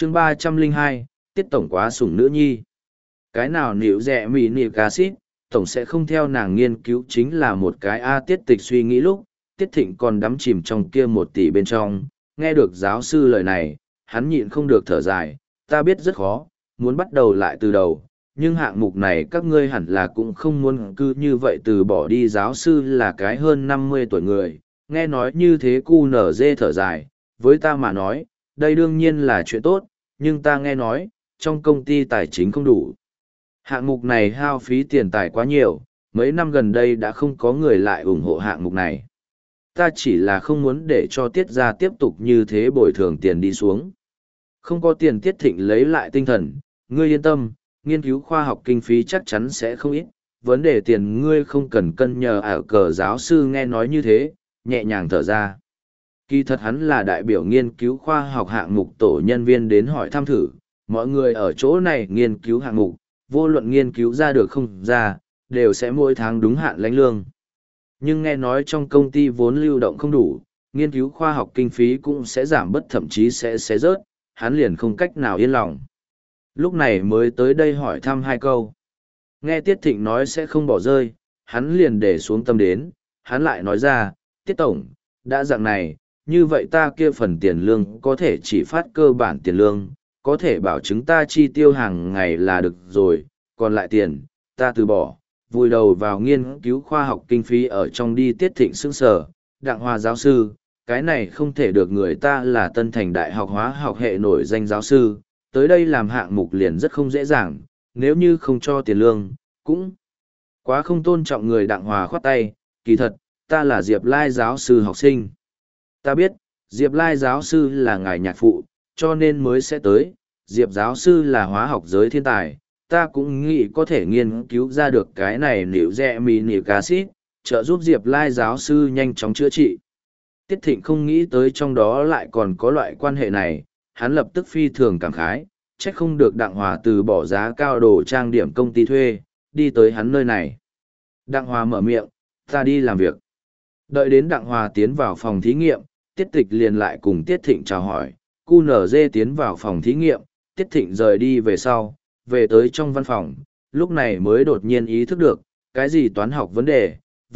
chương 302, Tiết Tổng quá sủng nữ nhi. Cái nào níu rẻ mì nịp acid, Tổng sẽ không theo nàng nghiên cứu chính là một cái A Tiết Tịch suy nghĩ lúc, Tiết Thịnh còn đắm chìm trong kia 1 tỷ bên trong, nghe được giáo sư lời này, hắn nhịn không được thở dài, ta biết rất khó, muốn bắt đầu lại từ đầu, nhưng hạng mục này các ngươi hẳn là cũng không muốn cứ như vậy từ bỏ đi. Giáo sư là cái hơn 50 tuổi người, nghe nói như thế cu nở dê thở dài, với ta mà nói, đây đương nhiên là chuyện tốt, nhưng ta nghe nói, trong công ty tài chính không đủ. Hạng mục này hao phí tiền tài quá nhiều, mấy năm gần đây đã không có người lại ủng hộ hạng mục này. Ta chỉ là không muốn để cho Tiết gia tiếp tục như thế bồi thường tiền đi xuống. Không có tiền. Tiết Thịnh lấy lại tinh thần, ngươi yên tâm, nghiên cứu khoa học kinh phí chắc chắn sẽ không ít, vấn đề tiền ngươi không cần cân nhờ ở cờ. Giáo sư nghe nói như thế, nhẹ nhàng thở ra. Kỳ thật hắn là đại biểu nghiên cứu khoa học hạng mục tổ nhân viên đến hỏi thăm thử, mọi người ở chỗ này nghiên cứu hạng mục, vô luận nghiên cứu ra được không ra, đều sẽ mỗi tháng đúng hạn lãnh lương. Nhưng nghe nói trong công ty vốn lưu động không đủ, nghiên cứu khoa học kinh phí cũng sẽ giảm bớt, thậm chí sẽ rớt, hắn liền không cách nào yên lòng. Lúc này mới tới đây hỏi thăm 2 câu. Nghe Tiết Thịnh nói sẽ không bỏ rơi, hắn liền để xuống tâm đến, hắn lại nói ra, Tiết Tổng, đã dạng này, như vậy ta kia phần tiền lương có thể chỉ phát cơ bản tiền lương, có thể bảo chứng ta chi tiêu hàng ngày là được rồi, còn lại tiền, ta từ bỏ, vùi đầu vào nghiên cứu khoa học kinh phí ở trong đi. Tiết Thịnh sững sờ, Đặng Hòa giáo sư, cái này không thể được, người ta là Tân Thành Đại học hóa học hệ nổi danh giáo sư, tới đây làm hạng mục liền rất không dễ dàng, nếu như không cho tiền lương, cũng quá không tôn trọng người. Đặng Hòa khoát tay, kỳ thật, ta là Diệp Lai giáo sư học sinh. Ta biết, Diệp Lai giáo sư là ngài nhạc phụ, cho nên mới sẽ tới. Diệp giáo sư là hóa học giới thiên tài, ta cũng nghĩ có thể nghiên cứu ra được cái này liệu rẻ mì nịp acid, trợ giúp Diệp Lai giáo sư nhanh chóng chữa trị. Tiết Thịnh không nghĩ tới trong đó lại còn có loại quan hệ này, hắn lập tức phi thường cảm khái, trách không được Đặng Hòa từ bỏ giá cao đồ trang điểm công ty thuê, đi tới hắn nơi này. Đặng Hòa mở miệng, ta đi làm việc. Đợi đến Đặng Hòa tiến vào phòng thí nghiệm, Tiết Tịch liền lại cùng Tiết Thịnh chào hỏi, QNZ tiến vào phòng thí nghiệm, Tiết Thịnh rời đi về sau, về tới trong văn phòng, lúc này mới đột nhiên ý thức được, cái gì toán học vấn đề,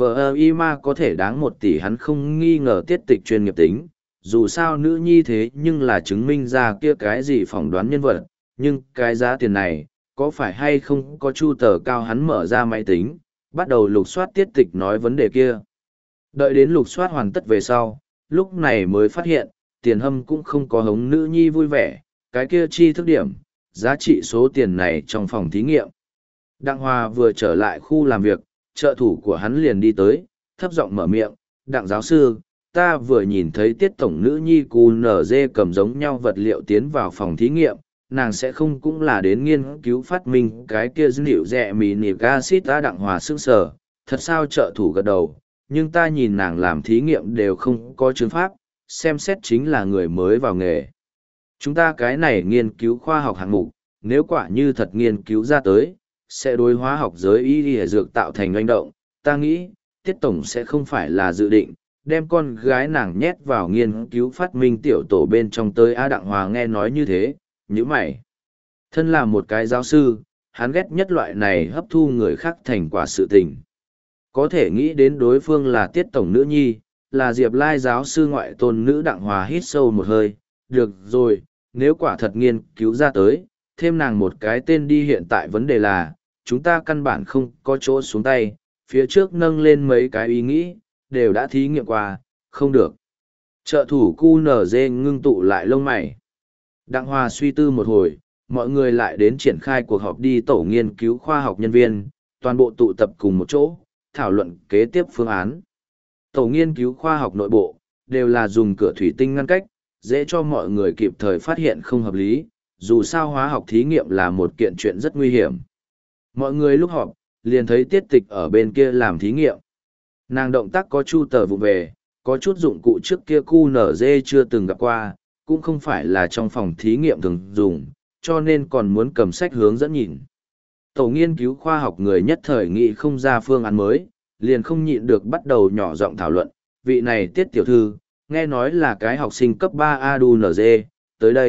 VIMA có thể đáng 1 tỷ, hắn không nghi ngờ Tiết Tịch chuyên nghiệp tính, dù sao nữ nhi thế nhưng là chứng minh ra kia cái gì phỏng đoán nhân vật, nhưng cái giá tiền này, có phải hay không có chu tờ cao. Hắn mở ra máy tính, bắt đầu lục soát Tiết Tịch nói vấn đề kia. Đợi đến lục soát hoàn tất về sau, lúc này mới phát hiện, Tiền Hâm cũng không có hống nữ nhi vui vẻ, cái kia chi thức điểm, giá trị số tiền này trong phòng thí nghiệm. Đặng Hòa vừa trở lại khu làm việc, trợ thủ của hắn liền đi tới, thấp giọng mở miệng, Đặng giáo sư, ta vừa nhìn thấy Tiết Tổng nữ nhi QNZ cầm giống nhau vật liệu tiến vào phòng thí nghiệm, nàng sẽ không cũng là đến nghiên cứu phát minh cái kia dữ liệu rẻ mì nịp acid. Ta Đặng Hòa sững sờ, thật sao? Trợ thủ gật đầu, nhưng ta nhìn nàng làm thí nghiệm đều không có chứng pháp, xem xét chính là người mới vào nghề. Chúng ta cái này nghiên cứu khoa học hạng mục, nếu quả như thật nghiên cứu ra tới, sẽ đối hóa học giới y dược tạo thành doanh động, ta nghĩ, Tiết Tổng sẽ không phải là dự định, đem con gái nàng nhét vào nghiên cứu phát minh tiểu tổ bên trong tới. A Đặng Hòa nghe nói như thế, nhíu mày. Thân là một cái giáo sư, hắn ghét nhất loại này hấp thu người khác thành quả sự tình. Có thể nghĩ đến đối phương là Tiết Tổng nữ nhi, là Diệp Lai giáo sư ngoại tôn nữ. Đặng Hòa hít sâu một hơi, được rồi, nếu quả thật nghiên cứu ra tới, thêm nàng một cái tên đi. Hiện tại vấn đề là, chúng ta căn bản không có chỗ xuống tay, phía trước nâng lên mấy cái ý nghĩ, đều đã thí nghiệm qua, không được. Trợ thủ QNZ ngưng tụ lại lông mày. Đặng Hòa suy tư một hồi, mọi người lại đến triển khai cuộc họp đi. Tổ nghiên cứu khoa học nhân viên, toàn bộ tụ tập cùng một chỗ, thảo luận kế tiếp phương án. Tổ nghiên cứu khoa học nội bộ, đều là dùng cửa thủy tinh ngăn cách, dễ cho mọi người kịp thời phát hiện không hợp lý, dù sao hóa học thí nghiệm là một kiện chuyện rất nguy hiểm. Mọi người lúc họp, liền thấy Tiết Tịch ở bên kia làm thí nghiệm. Nàng động tác có chu tờ vụ về, có chút dụng cụ trước kia QNZ chưa từng gặp qua, cũng không phải là trong phòng thí nghiệm thường dùng, cho nên còn muốn cầm sách hướng dẫn nhìn. Tổ nghiên cứu khoa học người nhất thời nghị không ra phương án mới, liền không nhịn được bắt đầu nhỏ giọng thảo luận, vị này Tiết tiểu thư, nghe nói là cái học sinh cấp 3 ADUNZ, tới đây,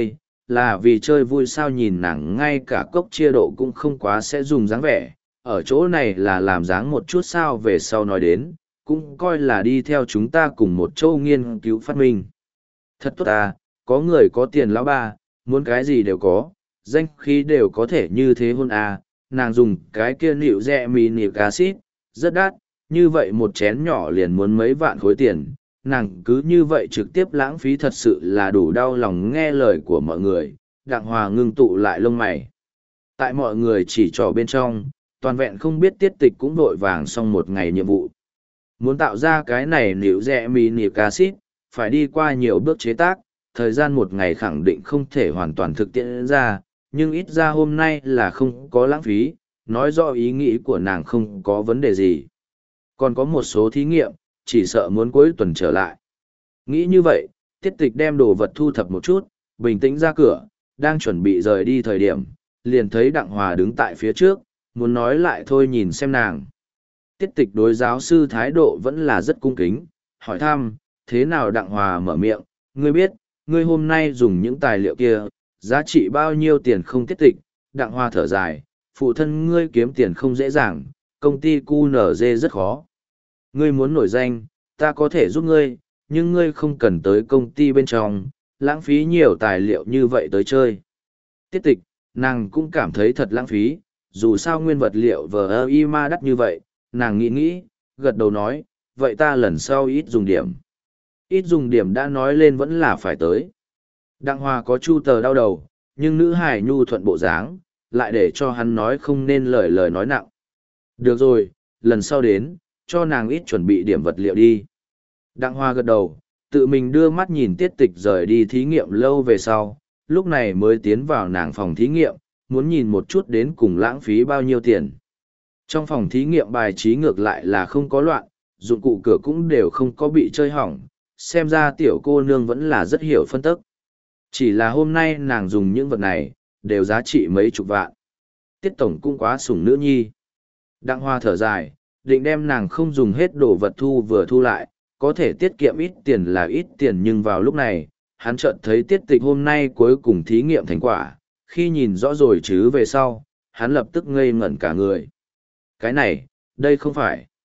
là vì chơi vui sao nhìn nàng ngay cả cốc chia độ cũng không quá sẽ dùng dáng vẻ, ở chỗ này là làm dáng một chút sao về sau nói đến, cũng coi là đi theo chúng ta cùng một chỗ nghiên cứu phát minh. Thật tốt ta, có người có tiền lão ba, muốn cái gì đều có, danh khí đều có thể như thế hôn à, nàng dùng cái kia nịu rẻ mì nịu acid, rất đắt, như vậy một chén nhỏ liền muốn mấy vạn khối tiền, nàng cứ như vậy trực tiếp lãng phí thật sự là đủ đau lòng nghe lời của mọi người, Đặng Hòa ngưng tụ lại lông mày. Tại mọi người chỉ trò bên trong, toàn vẹn không biết tiết tịch cũng vội vàng xong một ngày nhiệm vụ. Muốn tạo ra cái này nịu rẻ mì nịu acid, phải đi qua nhiều bước chế tác, thời gian một ngày khẳng định không thể hoàn toàn thực tiễn ra, nhưng ít ra hôm nay là không có lãng phí, nói rõ ý nghĩ của nàng không có vấn đề gì. Còn có một số thí nghiệm, chỉ sợ muốn cuối tuần trở lại. Nghĩ như vậy, tiết tịch đem đồ vật thu thập một chút, bình tĩnh ra cửa, đang chuẩn bị rời đi thời điểm, liền thấy Đặng Hòa đứng tại phía trước, muốn nói lại thôi nhìn xem nàng. Tiết tịch đối giáo sư thái độ vẫn là rất cung kính, hỏi thăm, thế nào Đặng Hòa mở miệng, ngươi biết, ngươi hôm nay dùng những tài liệu kia, giá trị bao nhiêu tiền không tiết tịch, Đặng Hòa thở dài, phụ thân ngươi kiếm tiền không dễ dàng, công ty QNZ rất khó. Ngươi muốn nổi danh, ta có thể giúp ngươi, nhưng ngươi không cần tới công ty bên trong, lãng phí nhiều tài liệu như vậy tới chơi. Tiết tịch, nàng cũng cảm thấy thật lãng phí, dù sao nguyên vật liệu VIMA đắt như vậy, nàng nghĩ nghĩ, gật đầu nói, vậy ta lần sau ít dùng điểm. Ít dùng điểm đã nói lên vẫn là phải tới. Đặng Hòa có chu tờ đau đầu, nhưng nữ hài nhu thuận bộ dáng, lại để cho hắn nói không nên lời nói nặng. Được rồi, lần sau đến, cho nàng ít chuẩn bị điểm vật liệu đi. Đặng Hòa gật đầu, tự mình đưa mắt nhìn tiết tịch rời đi thí nghiệm lâu về sau, lúc này mới tiến vào nàng phòng thí nghiệm, muốn nhìn một chút đến cùng lãng phí bao nhiêu tiền. Trong phòng thí nghiệm bài trí ngược lại là không có loạn, dụng cụ cửa cũng đều không có bị chơi hỏng, xem ra tiểu cô nương vẫn là rất hiểu phân tức. Chỉ là hôm nay nàng dùng những vật này, đều giá trị mấy chục vạn. Tiết tổng cũng quá sủng nữ nhi. Đặng Hoa thở dài, định đem nàng không dùng hết đồ vật thu vừa thu lại, có thể tiết kiệm ít tiền là ít tiền nhưng vào lúc này, hắn chợt thấy tiết tịch hôm nay cuối cùng thí nghiệm thành quả, khi nhìn rõ rồi chứ về sau, hắn lập tức ngây ngẩn cả người. Cái này, đây không phải.